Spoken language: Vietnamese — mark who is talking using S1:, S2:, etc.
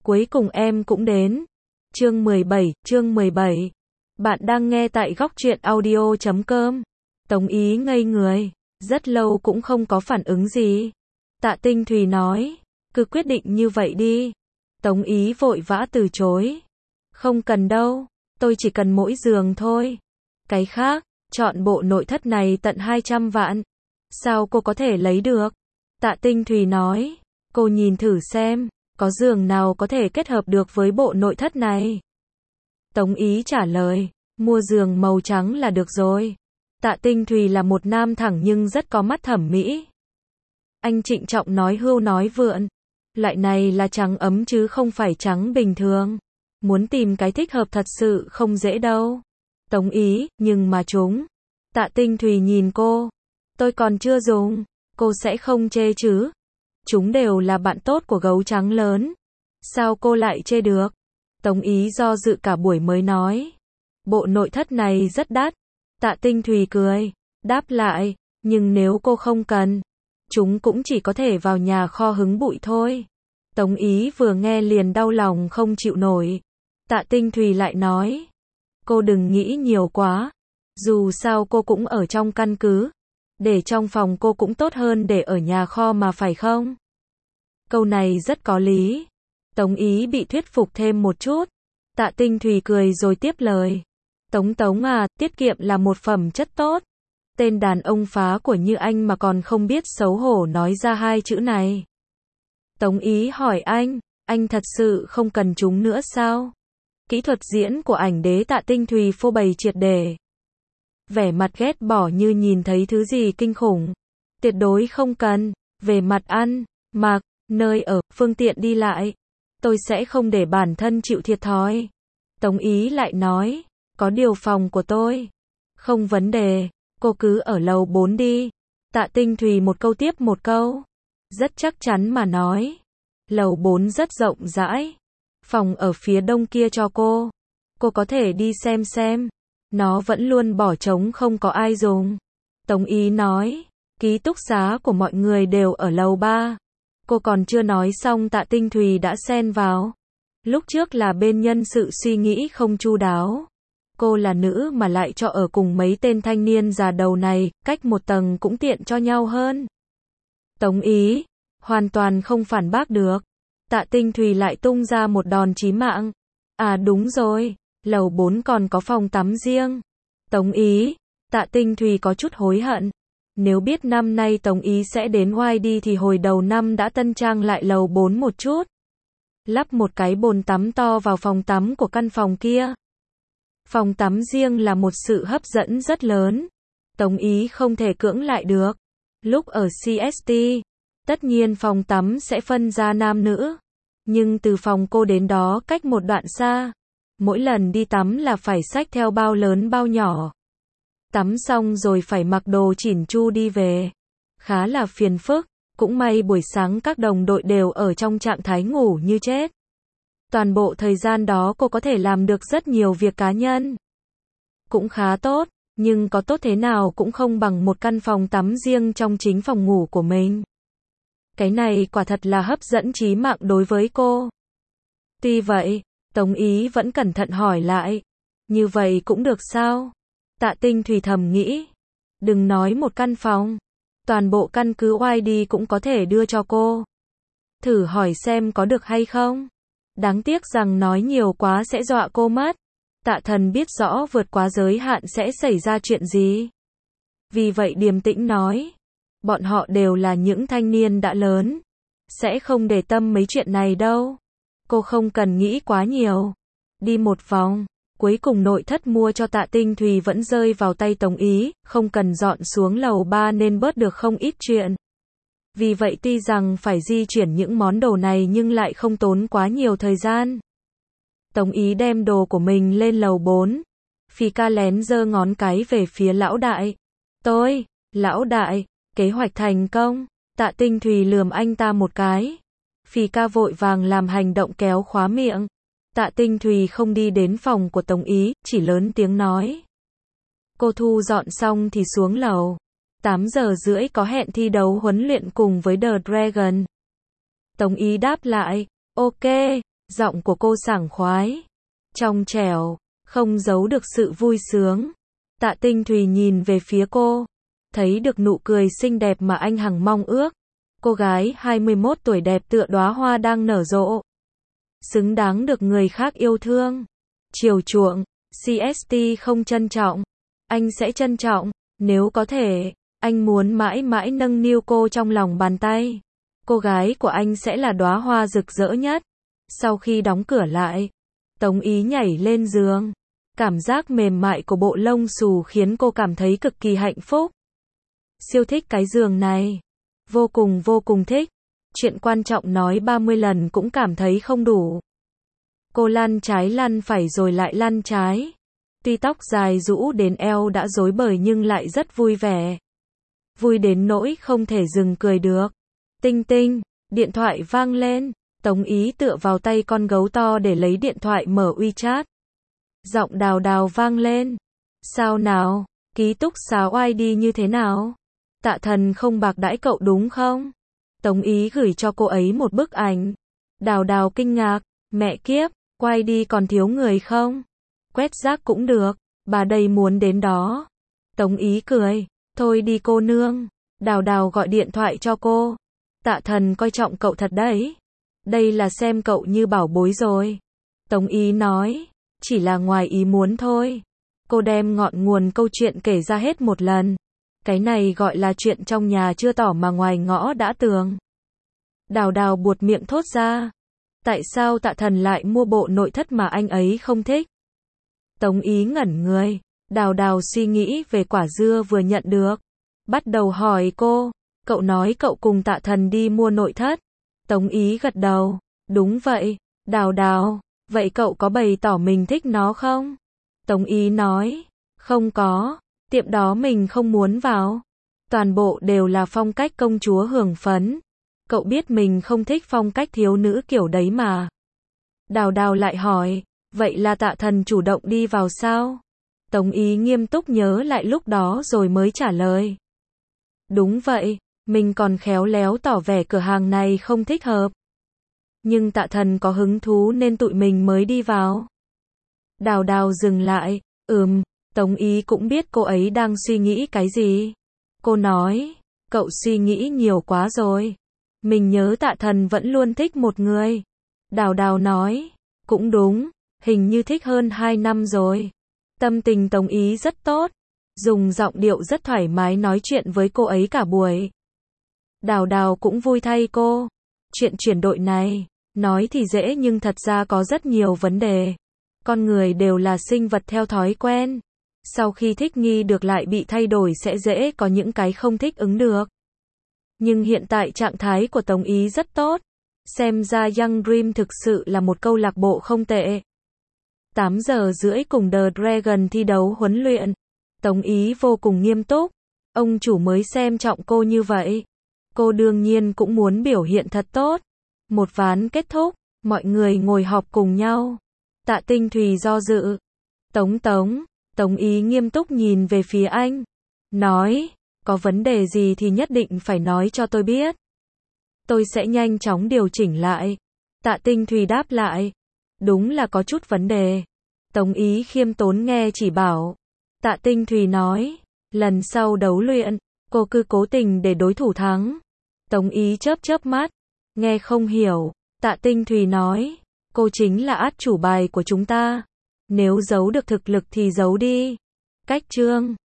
S1: cuối cùng em cũng đến. Chương 17. Bạn đang nghe tại góc truyện audio.com. Tống Ý ngây người, rất lâu cũng không có phản ứng gì. Tạ Tinh Thùy nói, cứ quyết định như vậy đi. Tống Ý vội vã từ chối. Không cần đâu, tôi chỉ cần mỗi giường thôi. Cái khác, chọn bộ nội thất này tận 200 vạn. Sao cô có thể lấy được? Tạ Tinh Thùy nói, cô nhìn thử xem, có giường nào có thể kết hợp được với bộ nội thất này? Tống Ý trả lời, mua giường màu trắng là được rồi. Tạ Tinh Thùy là một nam thẳng nhưng rất có mắt thẩm mỹ. Anh trịnh trọng nói hưu nói vượn. Loại này là trắng ấm chứ không phải trắng bình thường. Muốn tìm cái thích hợp thật sự không dễ đâu. Tống Ý, nhưng mà chúng. Tạ Tinh Thùy nhìn cô. Tôi còn chưa dùng. Cô sẽ không chê chứ? Chúng đều là bạn tốt của gấu trắng lớn. Sao cô lại chê được? Tống Ý do dự cả buổi mới nói. Bộ nội thất này rất đắt. Tạ Tinh Thùy cười. Đáp lại, nhưng nếu cô không cần, chúng cũng chỉ có thể vào nhà kho hứng bụi thôi. Tống Ý vừa nghe liền đau lòng không chịu nổi. Tạ Tinh Thùy lại nói. Cô đừng nghĩ nhiều quá. Dù sao cô cũng ở trong căn cứ. Để trong phòng cô cũng tốt hơn để ở nhà kho mà phải không? Câu này rất có lý. Tống Ý bị thuyết phục thêm một chút. Tạ Tinh Thùy cười rồi tiếp lời. Tống à, tiết kiệm là một phẩm chất tốt. Tên đàn ông phá của như anh mà còn không biết xấu hổ nói ra hai chữ này. Tống Ý hỏi anh thật sự không cần chúng nữa sao? Kỹ thuật diễn của ảnh đế Tạ Tinh Thùy phô bày triệt để. Vẻ mặt ghét bỏ như nhìn thấy thứ gì kinh khủng. Tuyệt đối không cần. Về mặt ăn, mặc, nơi ở, phương tiện đi lại, tôi sẽ không để bản thân chịu thiệt thòi. Tống Ý lại nói, có điều phòng của tôi. Không vấn đề, cô cứ ở lầu 4 đi. Tạ Tinh Thùy một câu tiếp một câu. Rất chắc chắn mà nói. Lầu 4 rất rộng rãi. Phòng ở phía đông kia cho cô. Cô có thể đi xem. Nó vẫn luôn bỏ trống không có ai dùng. Tống Ý nói, ký túc xá của mọi người đều ở lầu 3. Cô còn chưa nói xong Tạ Tinh Thùy đã xen vào. Lúc trước là bên nhân sự suy nghĩ không chu đáo. Cô là nữ mà lại cho ở cùng mấy tên thanh niên già đầu này, cách một tầng cũng tiện cho nhau hơn. Tống Ý, hoàn toàn không phản bác được. Tạ Tinh Thùy lại tung ra một đòn chí mạng. À đúng rồi, lầu 4 còn có phòng tắm riêng. Tống Ý, Tạ Tinh Thùy có chút hối hận. Nếu biết năm nay Tống Ý sẽ đến YD thì hồi đầu năm đã tân trang lại lầu 4 một chút. Lắp một cái bồn tắm to vào phòng tắm của căn phòng kia. Phòng tắm riêng là một sự hấp dẫn rất lớn. Tống Ý không thể cưỡng lại được. Lúc ở CST, tất nhiên phòng tắm sẽ phân ra nam nữ. Nhưng từ phòng cô đến đó cách một đoạn xa. Mỗi lần đi tắm là phải xách theo bao lớn bao nhỏ. Tắm xong rồi phải mặc đồ chỉn chu đi về. Khá là phiền phức. Cũng may buổi sáng các đồng đội đều ở trong trạng thái ngủ như chết. Toàn bộ thời gian đó cô có thể làm được rất nhiều việc cá nhân. Cũng khá tốt, nhưng có tốt thế nào cũng không bằng một căn phòng tắm riêng trong chính phòng ngủ của mình. Cái này quả thật là hấp dẫn chí mạng đối với cô. Tuy vậy, Tống Ý vẫn cẩn thận hỏi lại. Như vậy cũng được sao? Tạ Tinh Thùy thầm nghĩ. Đừng nói một căn phòng. Toàn bộ căn cứ YD cũng có thể đưa cho cô. Thử hỏi xem có được hay không? Đáng tiếc rằng nói nhiều quá sẽ dọa cô mất. Tạ Thần biết rõ vượt quá giới hạn sẽ xảy ra chuyện gì. Vì vậy điềm tĩnh nói. Bọn họ đều là những thanh niên đã lớn. Sẽ không để tâm mấy chuyện này đâu. Cô không cần nghĩ quá nhiều. Đi một vòng. Cuối cùng nội thất mua cho Tạ Tinh Thùy vẫn rơi vào tay Tống Ý. Không cần dọn xuống lầu 3 nên bớt được không ít chuyện. Vì vậy tuy rằng phải di chuyển những món đồ này nhưng lại không tốn quá nhiều thời gian. Tống Ý đem đồ của mình lên lầu 4. Phi ca lén giơ ngón cái về phía lão đại. Lão đại, kế hoạch thành công. Tạ Tinh Thùy lườm anh ta một cái. Phi ca vội vàng làm hành động kéo khóa miệng. Tạ Tinh Thùy không đi đến phòng của Tống Ý, chỉ lớn tiếng nói. Cô thu dọn xong thì xuống lầu. 8 giờ rưỡi có hẹn thi đấu huấn luyện cùng với The Dragon. Tống Ý đáp lại, ok, Giọng của cô sảng khoái, trong trẻo, không giấu được sự vui sướng. Tạ Tinh Thùy nhìn về phía cô, thấy được nụ cười xinh đẹp mà anh hằng mong ước. Cô gái 21 tuổi đẹp tựa đóa hoa đang nở rộ, xứng đáng được người khác yêu thương, chiều chuộng. CST không trân trọng, anh sẽ trân trọng, nếu có thể, anh muốn mãi mãi nâng niu cô trong lòng bàn tay. Cô gái của anh sẽ là đóa hoa rực rỡ nhất. Sau khi đóng cửa lại, Tống Ý nhảy lên giường. Cảm giác mềm mại của bộ lông xù khiến cô cảm thấy cực kỳ hạnh phúc. Siêu thích cái giường này. Vô cùng thích. Chuyện quan trọng nói 30 lần cũng cảm thấy không đủ. Cô lăn trái lăn phải rồi lại lăn trái. Tuy tóc dài rũ đến eo đã rối bời nhưng lại rất vui vẻ. Vui đến nỗi không thể dừng cười được. Tinh tinh, điện thoại vang lên. Tống Ý tựa vào tay con gấu to để lấy điện thoại mở WeChat. Giọng Đào Đào vang lên. Sao nào, ký túc xá ID như thế nào? Tạ Thần không bạc đãi cậu đúng không? Tống Ý gửi cho cô ấy một bức ảnh. Đào Đào kinh ngạc, mẹ kiếp, quay đi còn thiếu người không? Quét rác cũng được, bà đây muốn đến đó. Tống Ý cười, thôi đi cô nương. Đào Đào gọi điện thoại cho cô. Tạ Thần coi trọng cậu thật đấy. Đây là xem cậu như bảo bối rồi. Tống Ý nói, chỉ là ngoài ý muốn thôi. Cô đem ngọn nguồn câu chuyện kể ra hết một lần. Cái này gọi là chuyện trong nhà chưa tỏ mà ngoài ngõ đã tường. Đào Đào buột miệng thốt ra. Tại sao Tạ Thần lại mua bộ nội thất mà anh ấy không thích? Tống Ý ngẩn người. Đào Đào suy nghĩ về quả dưa vừa nhận được. Bắt đầu hỏi cô. Cậu nói cậu cùng Tạ Thần đi mua nội thất. Tống Ý gật đầu. Đúng vậy. Đào Đào, vậy cậu có bày tỏ mình thích nó không? Tống Ý nói. Không có. Tiệm đó mình không muốn vào. Toàn bộ đều là phong cách công chúa hưởng phấn. Cậu biết mình không thích phong cách thiếu nữ kiểu đấy mà. Đào Đào lại hỏi. Vậy là Tạ Thần chủ động đi vào sao? Tống Ý nghiêm túc nhớ lại lúc đó rồi mới trả lời. Đúng vậy. Mình còn khéo léo tỏ vẻ cửa hàng này không thích hợp. Nhưng Tạ Thần có hứng thú nên tụi mình mới đi vào. Đào Đào dừng lại. Tống Ý cũng biết cô ấy đang suy nghĩ cái gì. Cô nói, cậu suy nghĩ nhiều quá rồi. Mình nhớ Tạ Thần vẫn luôn thích một người. Đào Đào nói, cũng đúng, hình như thích hơn 2 năm rồi. Tâm tình Tống Ý rất tốt. Dùng giọng điệu rất thoải mái nói chuyện với cô ấy cả buổi. Đào Đào cũng vui thay cô. Chuyện chuyển đổi này, nói thì dễ nhưng thật ra có rất nhiều vấn đề. Con người đều là sinh vật theo thói quen. Sau khi thích nghi được lại bị thay đổi sẽ dễ có những cái không thích ứng được. Nhưng hiện tại trạng thái của Tống Ý rất tốt. Xem ra Young Dream thực sự là một câu lạc bộ không tệ. 8 giờ rưỡi cùng The Dragon thi đấu huấn luyện. Tống Ý vô cùng nghiêm túc. Ông chủ mới xem trọng cô như vậy. Cô đương nhiên cũng muốn biểu hiện thật tốt. Một ván kết thúc, mọi người ngồi họp cùng nhau. Tạ Tinh Thùy do dự. Tống Ý nghiêm túc nhìn về phía anh. Nói, có vấn đề gì thì nhất định phải nói cho tôi biết. Tôi sẽ nhanh chóng điều chỉnh lại. Tạ Tinh Thùy đáp lại. Đúng là có chút vấn đề. Tống Ý khiêm tốn nghe chỉ bảo. Tạ Tinh Thùy nói, lần sau đấu luyện, cô cứ cố tình để đối thủ thắng. Tống Ý chớp mắt, nghe không hiểu. Tạ Tinh Thùy nói, cô chính là át chủ bài của chúng ta. Nếu giấu được thực lực thì giấu đi. Cách chương